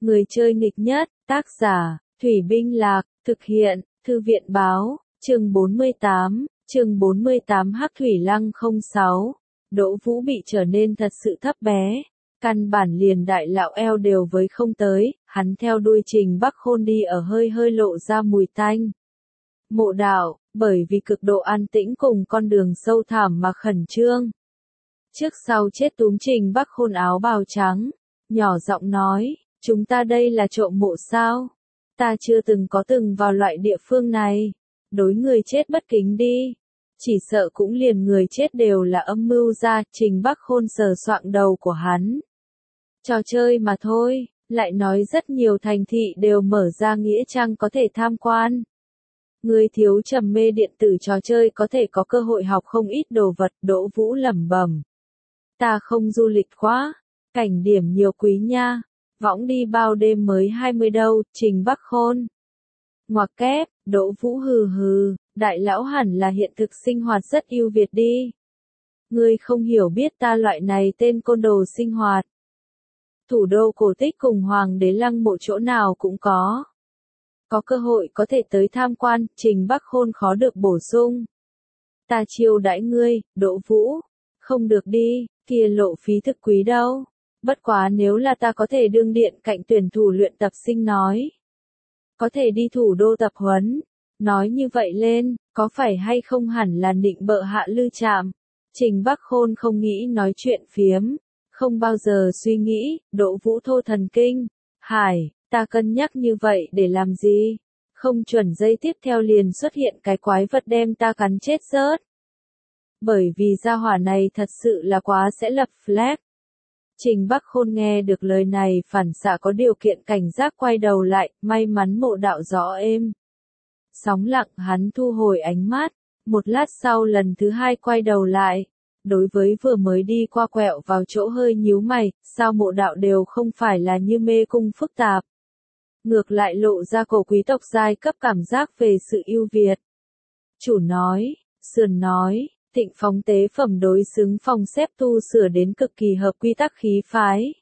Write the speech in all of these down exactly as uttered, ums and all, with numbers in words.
Người chơi nghịch nhất, tác giả, Thủy Binh Lạc, thực hiện, Thư viện báo, chương bốn mươi tám, chương bốn mươi tám Hắc Thủy Lăng không sáu. Đỗ Vũ bị trở nên thật sự thấp bé, căn bản liền đại lão eo đều với không tới, hắn theo đuôi Trình Bắc Khôn đi ở hơi hơi lộ ra mùi tanh. Mộ đạo, bởi vì cực độ an tĩnh cùng con đường sâu thẳm mà khẩn trương. Trước sau chết túm Trình Bắc Khôn áo bào trắng, nhỏ giọng nói, chúng ta đây là trộm mộ sao? Ta chưa từng có từng vào loại địa phương này. Đối người chết bất kính đi. Chỉ sợ cũng liền người chết đều là âm mưu ra, Trình Bắc Khôn sờ soạng đầu của hắn. Trò chơi mà thôi, lại nói rất nhiều thành thị đều mở ra nghĩa trang có thể tham quan. Người thiếu trầm mê điện tử trò chơi có thể có cơ hội học không ít đồ vật, Đỗ Vũ lẩm bẩm. Ta không du lịch quá, cảnh điểm nhiều quý nha, võng đi bao đêm mới hai mươi đâu, Trình Bắc Khôn. Ngoặc kép, Đỗ Vũ hừ hừ, đại lão hẳn là hiện thực sinh hoạt rất ưu việt đi. Ngươi không hiểu biết ta loại này tên côn đồ sinh hoạt. Thủ đô cổ tích cùng hoàng đế lăng mộ chỗ nào cũng có. Có cơ hội có thể tới tham quan, Trình Bắc Khôn khó được bổ sung. Ta chiêu đãi ngươi, Đỗ Vũ. Không được đi, kia lộ phí thực quý đâu. Bất quá nếu là ta có thể đương điện cạnh tuyển thủ luyện tập sinh nói. Có thể đi thủ đô tập huấn. Nói như vậy lên, có phải hay không hẳn là nịnh bợ Hạ Lư Trạm. Trình Bắc Khôn không nghĩ nói chuyện phiếm. Không bao giờ suy nghĩ, Đỗ Vũ thô thần kinh. Hải, ta cân nhắc như vậy để làm gì? Không chuẩn giây tiếp theo liền xuất hiện cái quái vật đem ta cắn chết rớt. Bởi vì gia hỏa này thật sự là quá sẽ lập flag. Trình Bắc Khôn nghe được lời này phản xạ có điều kiện cảnh giác quay đầu lại, may mắn mộ đạo rõ êm. Sóng lặng hắn thu hồi ánh mắt, một lát sau lần thứ hai quay đầu lại. Đối với vừa mới đi qua quẹo vào chỗ hơi nhíu mày, sao mộ đạo đều không phải là như mê cung phức tạp. Ngược lại lộ ra cổ quý tộc giai cấp cảm giác về sự ưu việt. Chủ nói, sườn nói, Thịnh phóng tế phẩm đối xứng phòng xếp tu sửa đến cực kỳ hợp quy tắc khí phái.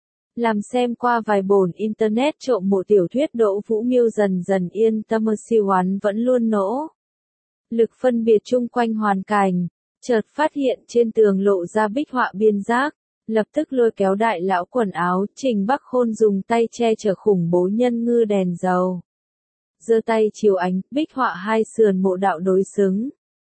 Làm xem qua vài bổn internet trộm mộ tiểu thuyết Đỗ Vũ miêu dần dần yên tâm siêu hắn vẫn luôn nỗ. Lực phân biệt chung quanh hoàn cảnh, chợt phát hiện trên tường lộ ra bích họa biên giác, lập tức lôi kéo đại lão quần áo, Trình Bắc Khôn dùng tay che chở khủng bố nhân ngư đèn dầu. Giơ tay chiếu ánh, bích họa hai sườn mộ đạo đối xứng.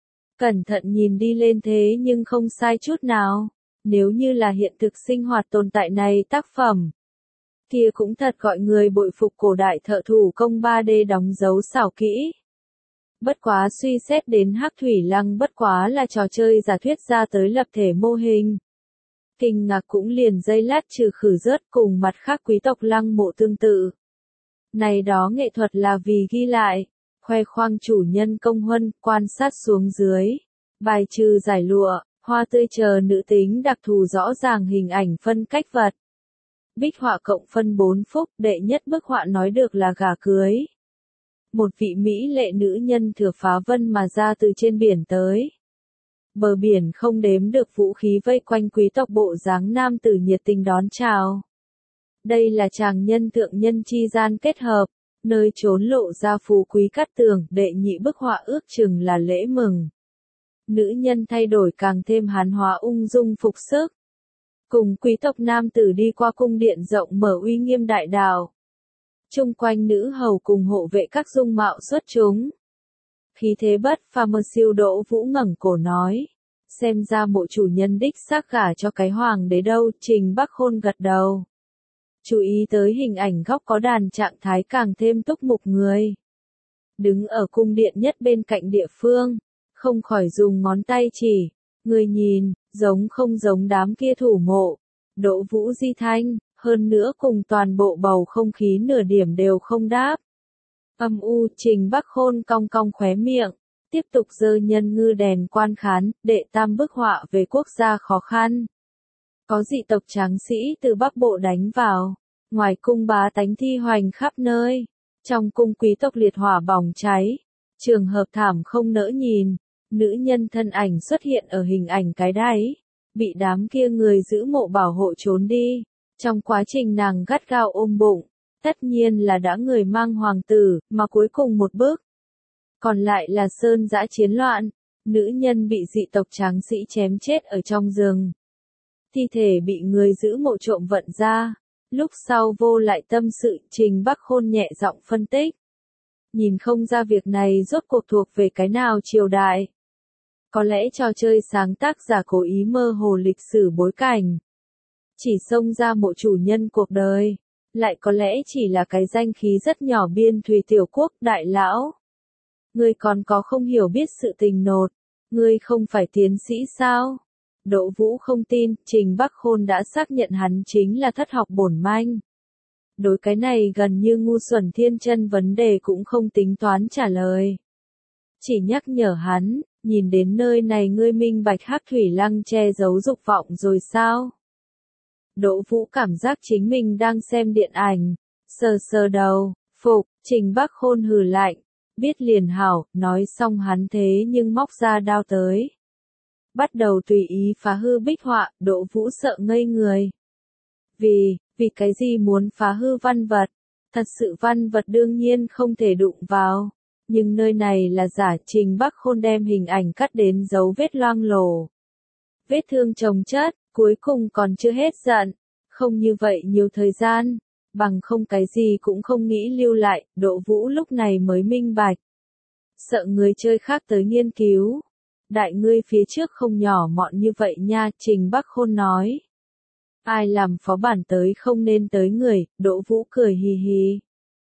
Cẩn thận nhìn đi lên thế nhưng không sai chút nào. Nếu như là hiện thực sinh hoạt tồn tại này tác phẩm, kia cũng thật gọi người bội phục cổ đại thợ thủ công ba D đóng dấu xảo kỹ. Bất quá suy xét đến Hắc Thủy Lăng bất quá là trò chơi giả thuyết ra tới lập thể mô hình. Kinh ngạc cũng liền dây lát trừ khử rớt cùng mặt khác quý tộc lăng mộ tương tự. Này đó nghệ thuật là vì ghi lại, khoe khoang chủ nhân công huân, quan sát xuống dưới, bài trừ giải lụa, hoa tươi chờ nữ tính đặc thù rõ ràng hình ảnh phân cách vật. Bích họa cộng phân bốn phúc, đệ nhất bức họa nói được là gả cưới. Một vị mỹ lệ nữ nhân thừa phá vân mà ra từ trên biển tới. Bờ biển không đếm được vũ khí vây quanh quý tộc bộ dáng nam tử nhiệt tình đón chào. Đây là chàng nhân thượng nhân chi gian kết hợp, nơi trốn lộ ra phú quý cát tường, đệ nhị bức họa ước chừng là lễ mừng. Nữ nhân thay đổi càng thêm hán hóa ung dung phục sức. Cùng quý tộc nam tử đi qua cung điện rộng mở uy nghiêm đại đạo. Chung quanh nữ hầu cùng hộ vệ các dung mạo xuất chúng. Khí thế bất phàm siêu Đỗ Vũ ngẩng cổ nói. Xem ra mộ chủ nhân đích xác gả cho cái hoàng đế đâu, Trình Bắc Khôn gật đầu. Chú ý tới hình ảnh góc có đàn trạng thái càng thêm túc mục người. Đứng ở cung điện nhất bên cạnh địa phương, không khỏi dùng ngón tay chỉ. Người nhìn, giống không giống đám kia thủ mộ. Đỗ Vũ di thanh, hơn nữa cùng toàn bộ bầu không khí nửa điểm đều không đáp. Âm u, Trình Bắc Khôn cong cong khóe miệng, tiếp tục giơ nhân ngư đèn quan khán, đệ tam bức họa về quốc gia khó khăn. Có dị tộc tráng sĩ từ Bắc Bộ đánh vào, ngoài cung bá tánh thi hoành khắp nơi, trong cung quý tộc liệt hỏa bỏng cháy, trường hợp thảm không nỡ nhìn, nữ nhân thân ảnh xuất hiện ở hình ảnh cái đáy, bị đám kia người giữ mộ bảo hộ trốn đi, trong quá trình nàng gắt gao ôm bụng, Tất nhiên là đã người mang hoàng tử, mà cuối cùng một bước. Còn lại là sơn dã chiến loạn, nữ nhân bị dị tộc tráng sĩ chém chết ở trong rừng. Thi thể bị người giữ mộ trộm vận ra. Lúc sau vô lại tâm sự, Trình Bắc Khôn nhẹ giọng phân tích. Nhìn không ra việc này rốt cuộc thuộc về cái nào triều đại. Có lẽ trò chơi sáng tác giả cố ý mơ hồ lịch sử bối cảnh. Chỉ xông ra mộ chủ nhân cuộc đời. Lại có lẽ chỉ là cái danh khí rất nhỏ biên thùy tiểu quốc đại lão. Ngươi còn có không hiểu biết sự tình nột. Ngươi không phải tiến sĩ sao? Đỗ Vũ không tin, Trình Bắc Khôn đã xác nhận hắn chính là thất học bổn manh. Đối cái này gần như ngu xuẩn thiên chân vấn đề cũng không tính toán trả lời. Chỉ nhắc nhở hắn, nhìn đến nơi này ngươi minh bạch Hắc Thủy Lăng che giấu dục vọng rồi sao? Đỗ Vũ cảm giác chính mình đang xem điện ảnh, sờ sờ đầu, phục, Trình Bắc Khôn hừ lạnh, biết liền hảo, nói xong hắn thế nhưng móc ra đao tới. Bắt đầu tùy ý phá hư bích họa, Đỗ Vũ sợ ngây người. Vì, vì cái gì muốn phá hư văn vật? Thật sự văn vật đương nhiên không thể đụng vào. Nhưng nơi này là giả. Trình Bắc Khôn đem hình ảnh cắt đến dấu vết loang lổ. Vết thương chồng chất, cuối cùng còn chưa hết giận. Không như vậy nhiều thời gian, bằng không cái gì cũng không nghĩ lưu lại, Đỗ Vũ lúc này mới minh bạch. Sợ người chơi khác tới nghiên cứu. Đại ngươi phía trước không nhỏ mọn như vậy nha, Trình Bắc Khôn nói. Ai làm phó bản tới không nên tới người, Đỗ Vũ cười hì hì.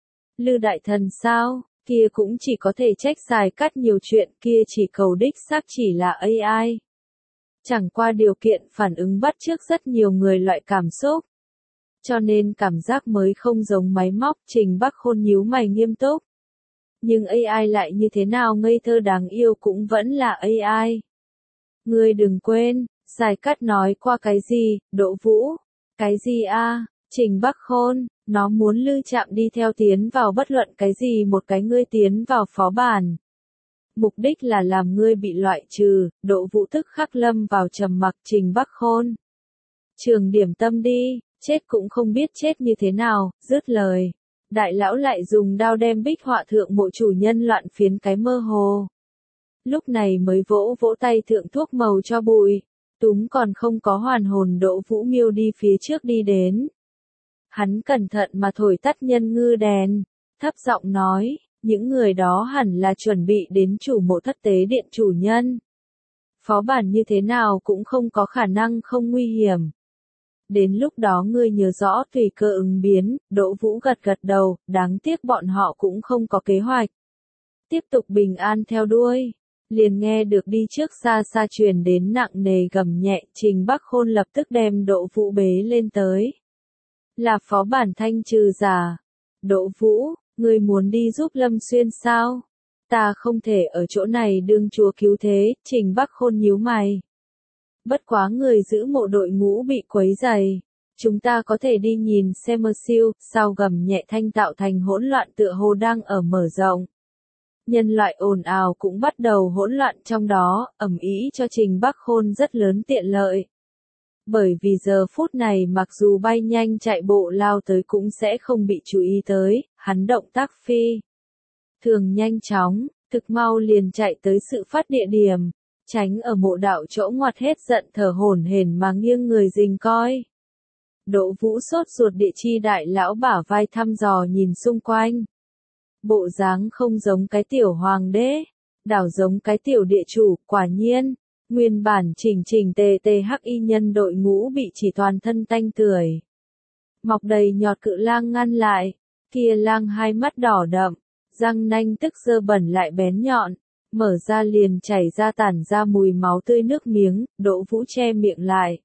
Lư đại thần sao, kia cũng chỉ có thể trách xài cắt nhiều chuyện, kia chỉ cầu đích xác chỉ là a i. Chẳng qua điều kiện phản ứng bắt chước rất nhiều người loại cảm xúc. Cho nên cảm giác mới không giống máy móc, Trình Bắc Khôn nhíu mày nghiêm túc. Nhưng a i lại như thế nào ngây thơ đáng yêu cũng vẫn là a i. Ngươi đừng quên, Giải Cát nói qua cái gì, Đỗ Vũ? Cái gì a? Trình Bắc Khôn, nó muốn Lư Trạm đi theo tiến vào bất luận cái gì một cái ngươi tiến vào phó bản. Mục đích là làm ngươi bị loại trừ, Đỗ Vũ tức khắc lâm vào trầm mặc. Trình Bắc Khôn. Trường điểm tâm đi, chết cũng không biết chết như thế nào, dứt lời. Đại lão lại dùng đao đem bích họa thượng mộ chủ nhân loạn phiến cái mơ hồ. Lúc này mới vỗ vỗ tay thượng thuốc màu cho bụi. Túm còn không có hoàn hồn Đỗ Vũ miêu đi phía trước đi đến. Hắn cẩn thận mà thổi tắt nhân ngư đèn. Thấp giọng nói, những người đó hẳn là chuẩn bị đến chủ mộ thất tế điện chủ nhân. Phó bản như thế nào cũng không có khả năng không nguy hiểm. Đến lúc đó ngươi nhớ rõ tùy cơ ứng biến, Đỗ Vũ gật gật đầu, đáng tiếc bọn họ cũng không có kế hoạch. Tiếp tục bình an theo đuôi, liền nghe được đi trước xa xa truyền đến nặng nề gầm nhẹ, Trình Bắc Khôn lập tức đem Đỗ Vũ bế lên tới. Là phó bản thanh trừ giả. Đỗ Vũ, ngươi muốn đi giúp Lâm Xuyên sao? Ta không thể ở chỗ này đương chúa cứu thế, Trình Bắc Khôn nhíu mày. Bất quá người giữ mộ đội ngũ bị quấy rầy. Chúng ta có thể đi nhìn xem mơ siêu, sao gầm nhẹ thanh tạo thành hỗn loạn tựa hồ đang ở mở rộng. Nhân loại ồn ào cũng bắt đầu hỗn loạn trong đó, ầm ĩ cho Trình Bắc Khôn rất lớn tiện lợi. Bởi vì giờ phút này mặc dù bay nhanh chạy bộ lao tới cũng sẽ không bị chú ý tới, hắn động tác phi. Thường nhanh chóng, thực mau liền chạy tới sự phát địa điểm. Tránh ở mộ đạo chỗ ngoặt hết giận thở hổn hển mà nghiêng người rình coi. Đỗ Vũ sốt ruột địa chi đại lão bả vai thăm dò nhìn xung quanh. Bộ dáng không giống cái tiểu hoàng đế, đảo giống cái tiểu địa chủ, quả nhiên. Nguyên bản chỉnh chỉnh tề tề hắc y nhân đội ngũ bị chỉ toàn thân tanh tưởi. Mọc đầy nhọt cự lang ngăn lại, kia lang hai mắt đỏ đậm, răng nanh tức dơ bẩn lại bén nhọn. Mở ra liền chảy ra tản ra mùi máu tươi nước miếng, Đỗ Vũ che miệng lại.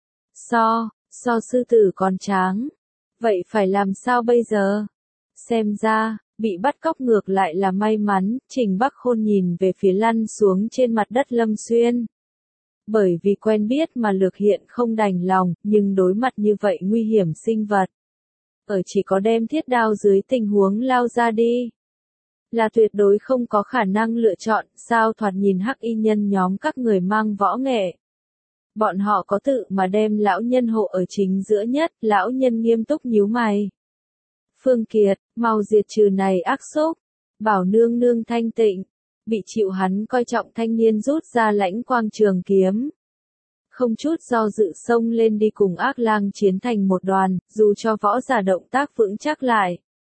So, so sư tử còn tráng. Vậy phải làm sao bây giờ? Xem ra, bị bắt cóc ngược lại là may mắn, Trình Bắc Khôn nhìn về phía lăn xuống trên mặt đất Lâm Xuyên. Bởi vì quen biết mà Lược Hiện không đành lòng, nhưng đối mặt như vậy nguy hiểm sinh vật. Ở chỉ có đem thiết đao dưới tình huống lao ra đi. Là tuyệt đối không có khả năng lựa chọn, sao thoạt nhìn hắc y nhân nhóm các người mang võ nghệ. Bọn họ có tự mà đem lão nhân hộ ở chính giữa nhất, lão nhân nghiêm túc nhíu mày. Phương Kiệt, mau diệt trừ này ác xúc, bảo nương nương thanh tịnh. Bị chịu hắn coi trọng thanh niên rút ra lãnh quang trường kiếm. Không chút do dự xông lên đi cùng ác lang chiến thành một đoàn, dù cho võ giả động tác vững chắc lại.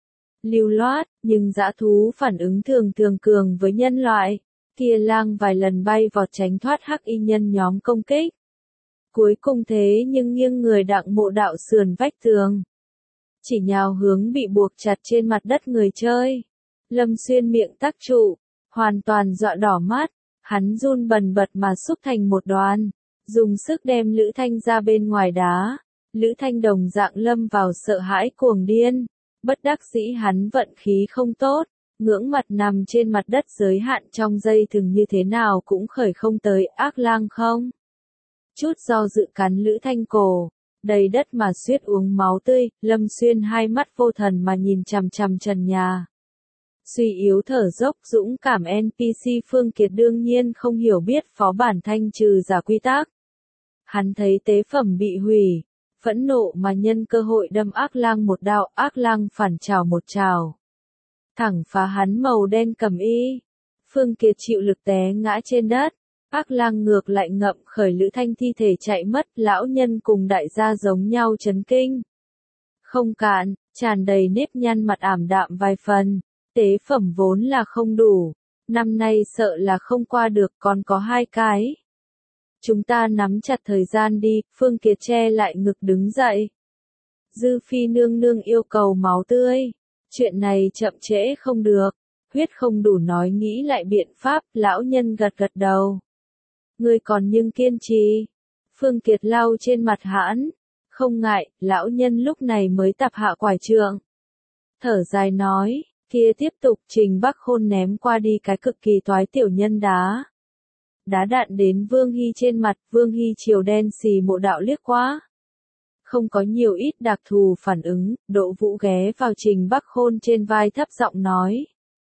Lưu loát, nhưng dã thú phản ứng thường thường cường với nhân loại. Kia lang vài lần bay vọt tránh thoát hắc y nhân nhóm công kích. Cuối cùng thế nhưng nghiêng người đặng mộ đạo sườn vách tường. Chỉ nhào hướng bị buộc chặt trên mặt đất người chơi. Lâm Xuyên miệng tắc trụ, hoàn toàn dọa đỏ mắt, hắn run bần bật mà xúc thành một đoàn, dùng sức đem Lữ Thanh ra bên ngoài đá. Lữ Thanh đồng dạng lâm vào sợ hãi cuồng điên, bất đắc dĩ hắn vận khí không tốt, ngưỡng mặt nằm trên mặt đất giới hạn trong dây thừng như thế nào cũng khởi không tới ác lang không. Chút do dự cắn Lữ Thanh cổ, đầy đất mà suýt uống máu tươi, Lâm Xuyên hai mắt vô thần mà nhìn chằm chằm trần nhà. Suy yếu thở dốc dũng cảm en pê xê Phương Kiệt đương nhiên không hiểu biết phó bản thanh trừ giả quy tắc. Hắn thấy tế phẩm bị hủy, phẫn nộ mà nhân cơ hội đâm ác lang một đao, ác lang phản trào một trào. Thẳng phá hắn màu đen cẩm y. Phương Kiệt chịu lực té ngã trên đất. Ác lang ngược lại ngậm khởi Lữ Thanh thi thể chạy mất, lão nhân cùng đại gia giống nhau chấn kinh. Không cạn, tràn đầy nếp nhăn mặt ảm đạm vài phần, tế phẩm vốn là không đủ, năm nay sợ là không qua được còn có hai cái. Chúng ta nắm chặt thời gian đi, Phương Kiệt che lại ngực đứng dậy. Dư Phi nương nương yêu cầu máu tươi, chuyện này chậm trễ không được, huyết không đủ nói nghĩ lại biện pháp, lão nhân gật gật đầu. Ngươi còn nhưng kiên trì. Phương Kiệt lau trên mặt hãn. Không ngại, lão nhân lúc này mới tập hạ quải trượng. Thở dài nói, kia tiếp tục Trình Bắc Khôn ném qua đi cái cực kỳ toái tiểu nhân đá. Đá đạn đến Vương Hy trên mặt, Vương Hy chiều đen xì mộ đạo liếc quá. Không có nhiều ít đặc thù phản ứng, Đỗ Vũ ghé vào Trình Bắc Khôn trên vai thấp giọng nói.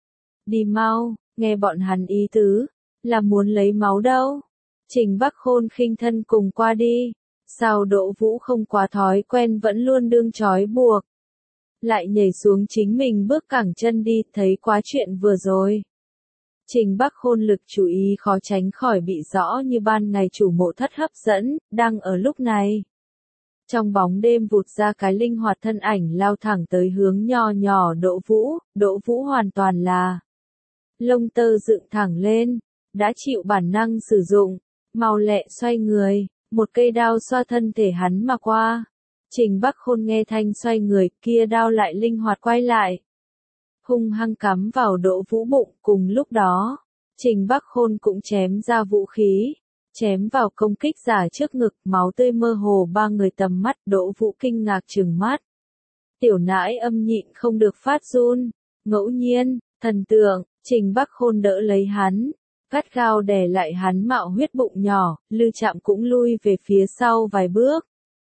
Đi mau, nghe bọn hắn ý tứ, là muốn lấy máu đâu. Trình Bắc Khôn khinh thân cùng qua đi, sao Đỗ Vũ không quá thói quen vẫn luôn đương trói buộc. Lại nhảy xuống chính mình bước cẳng chân đi, thấy quá chuyện vừa rồi. Trình Bắc Khôn lực chú ý khó tránh khỏi bị rõ như ban ngày chủ mộ thất hấp dẫn, đang ở lúc này. Trong bóng đêm vụt ra cái linh hoạt thân ảnh lao thẳng tới hướng nho nhỏ Đỗ Vũ, Đỗ Vũ hoàn toàn là lông tơ dựng thẳng lên, đã chịu bản năng sử dụng. Mau lẹ xoay người, một cây đao xoa thân thể hắn mà qua. Trình Bắc Khôn nghe thanh xoay người, kia đao lại linh hoạt quay lại. Hung hăng cắm vào Đỗ Vũ bụng, cùng lúc đó, Trình Bắc Khôn cũng chém ra vũ khí, chém vào công kích giả trước ngực, máu tươi mơ hồ ba người tầm mắt, Đỗ Vũ kinh ngạc trừng mắt. Tiểu nãi âm nhịn không được phát run, ngẫu nhiên, thần tượng, Trình Bắc Khôn đỡ lấy hắn. Gắt gao đè lại hắn mạo huyết bụng nhỏ, Lư Trạm cũng lui về phía sau vài bước.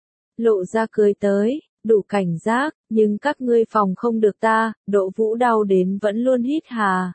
Lộ ra cười tới, đủ cảnh giác, nhưng các ngươi phòng không được ta, Đỗ Vũ đau đến vẫn luôn hít hà.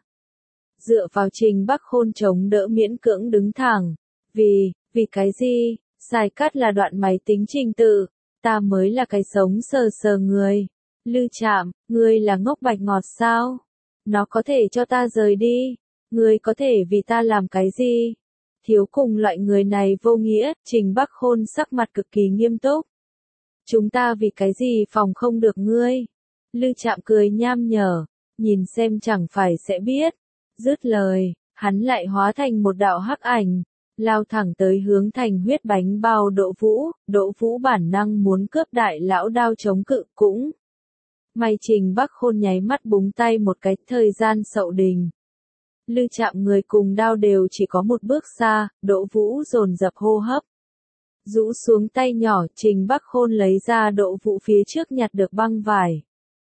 Dựa vào Trình Bắc Khôn chống đỡ miễn cưỡng đứng thẳng. Vì, vì cái gì, Sai Cát là đoạn máy tính trình tự, ta mới là cái sống sờ sờ người. Lư Trạm, ngươi là ngốc bạch ngọt sao? Nó có thể cho ta rời đi. Ngươi có thể vì ta làm cái gì? Thiếu cùng loại người này vô nghĩa, Trình Bắc Khôn sắc mặt cực kỳ nghiêm túc. Chúng ta vì cái gì phòng không được ngươi? Lư Trạm cười nham nhở, nhìn xem chẳng phải sẽ biết. Dứt lời, hắn lại hóa thành một đạo hắc ảnh, lao thẳng tới hướng thành huyết bánh bao Đỗ Vũ, Đỗ Vũ bản năng muốn cướp đại lão đao chống cự cũng. May Trình Bắc Khôn nháy mắt búng tay một cái, thời gian sậu đình. Lư Trạm người cùng đao đều chỉ có một bước xa, Đỗ Vũ dồn dập hô hấp. Rũ xuống tay nhỏ, Trình Bắc Khôn lấy ra Đỗ Vũ phía trước nhặt được băng vải.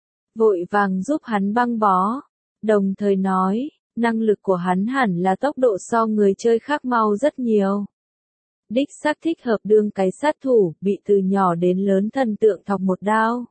Vội vàng giúp hắn băng bó, đồng thời nói, năng lực của hắn hẳn là tốc độ so người chơi khác mau rất nhiều. Đích xác thích hợp đương cái sát thủ, bị từ nhỏ đến lớn thần tượng thọc một đao.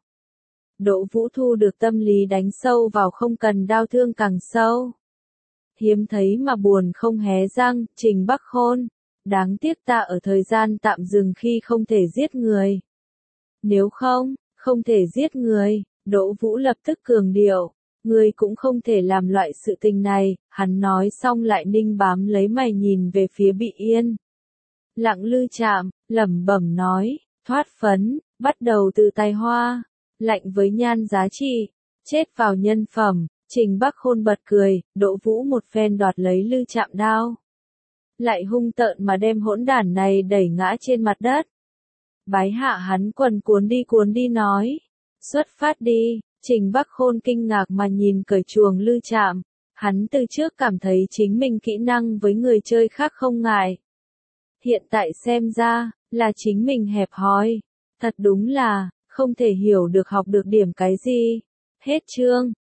Đỗ Vũ thu được tâm lý đánh sâu vào không cần đao thương càng sâu. Hiếm thấy mà buồn không hé răng, Trình Bắc Khôn. Đáng tiếc ta ở thời gian tạm dừng khi không thể giết người. Nếu không, không thể giết người, Đỗ Vũ lập tức cường điệu, ngươi cũng không thể làm loại sự tình này, hắn nói xong lại ninh bám lấy mày nhìn về phía Bị Yên. Lặng Lư Trạm, lẩm bẩm nói, thoát phấn, bắt đầu từ tài hoa, lạnh với nhan giá trị, chết vào nhân phẩm. Trình Bắc Khôn bật cười, Đỗ Vũ một phen đoạt lấy Lư Trạm đao, lại hung tợn mà đem hỗn đản này đẩy ngã trên mặt đất. Bái hạ hắn quần cuốn đi cuốn đi nói, xuất phát đi. Trình Bắc Khôn kinh ngạc mà nhìn cởi chuồng Lư Trạm, hắn từ trước cảm thấy chính mình kỹ năng với người chơi khác không ngại. Hiện tại xem ra, là chính mình hẹp hòi, thật đúng là, không thể hiểu được học được điểm cái gì. Hết chương.